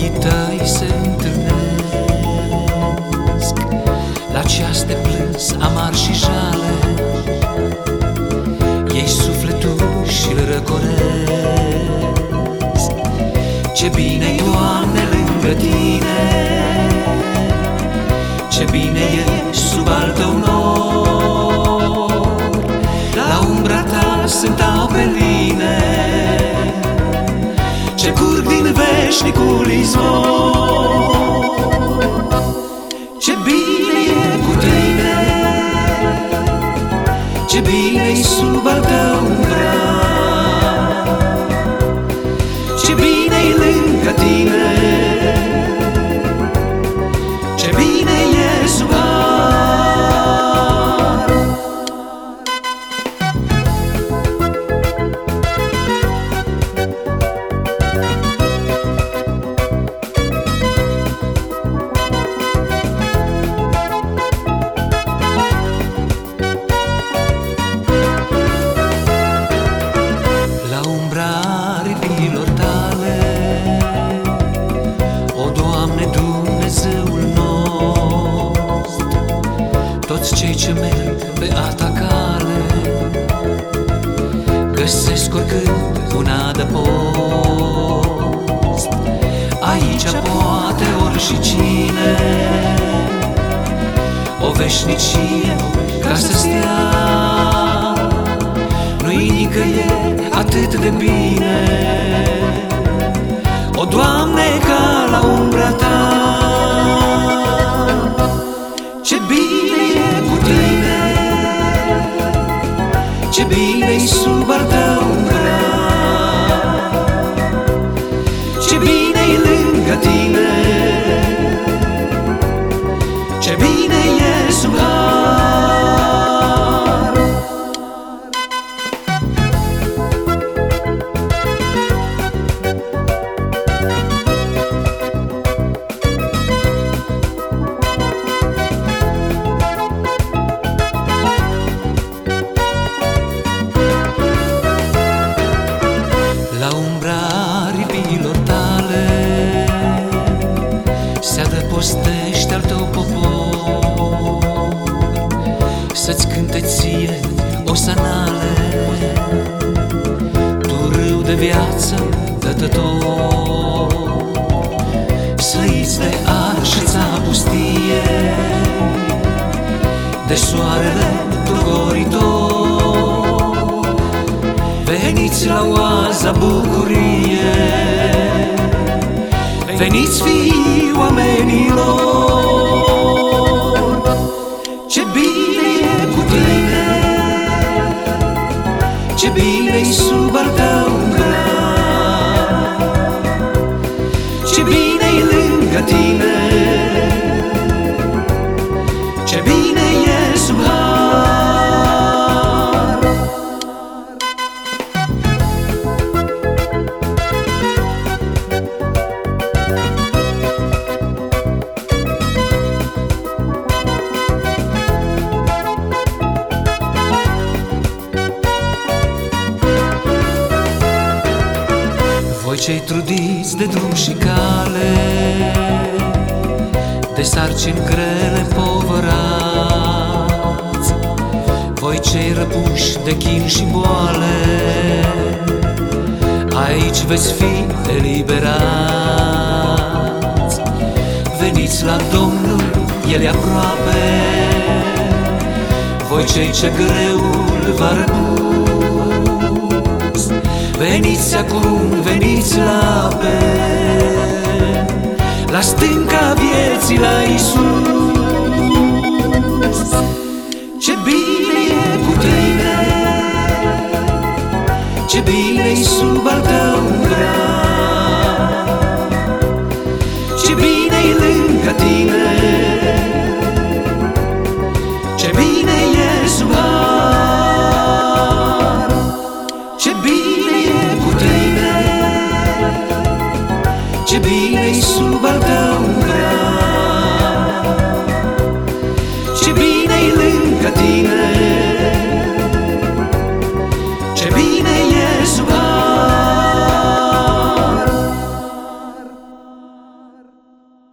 ochii tăi se întâlnesc la ceas de plâns amar și jale. Iei sufletul și-l răcoresc. Ce bine-i, Doamne, lângă Tine, ce bine e sub al Tău nor. La umbra Ta sunt apeline ce curg din veșnicul izvor. Ce bine e cu Tine, ce bine-i sub al Tău braț, ce bine-i lângă Tine, ce bine e sub har. La umbra aripilor Tale, o Doamne, Dumnezeul nostru, toți cei ce merg pe a Ta cale găsesc oricând un adăpost. Aici poate oricine o veșnicie ca să stea. Nu-i nicăieri atât de bine, o Doamne, ca la umbra Ta. Ce bine e cu Tine, ce bine-i sub al Tău braț, ce bine-i lângă Tine, ce bine e sub har. La umbra aripilor Tale se adăpostește al Tău popor, să-ți cânte Ție osanale, Tu râu de viață dătător. Slăiți de arșița pustie, de soarele dogoritor, veniți la oaza bucurie, veniți fii oamenilor. Ce bine e cu Tine, ce bine-i sub al Tău braț, ce bine-i lângă Tine, ce bine e sub har. Voi cei trudiți de drum și cale, de sarcini grele povărați, voi cei răpuși de chin și boale, aici veți fi eliberați. Veniți la Domnul, El e aproape, voi cei ce greul v-a răpus. Veniți acum, veniți la pen, la stânca vieții, la Iisus. Ce bine e cu Tine, ce bine-i sub al Tău braț, ce bine-i lângă Tine, ce bine e sub har. Ce bine e cu Tine, ce bine-i sub al Tău braț, ce bine-i lângă Tine,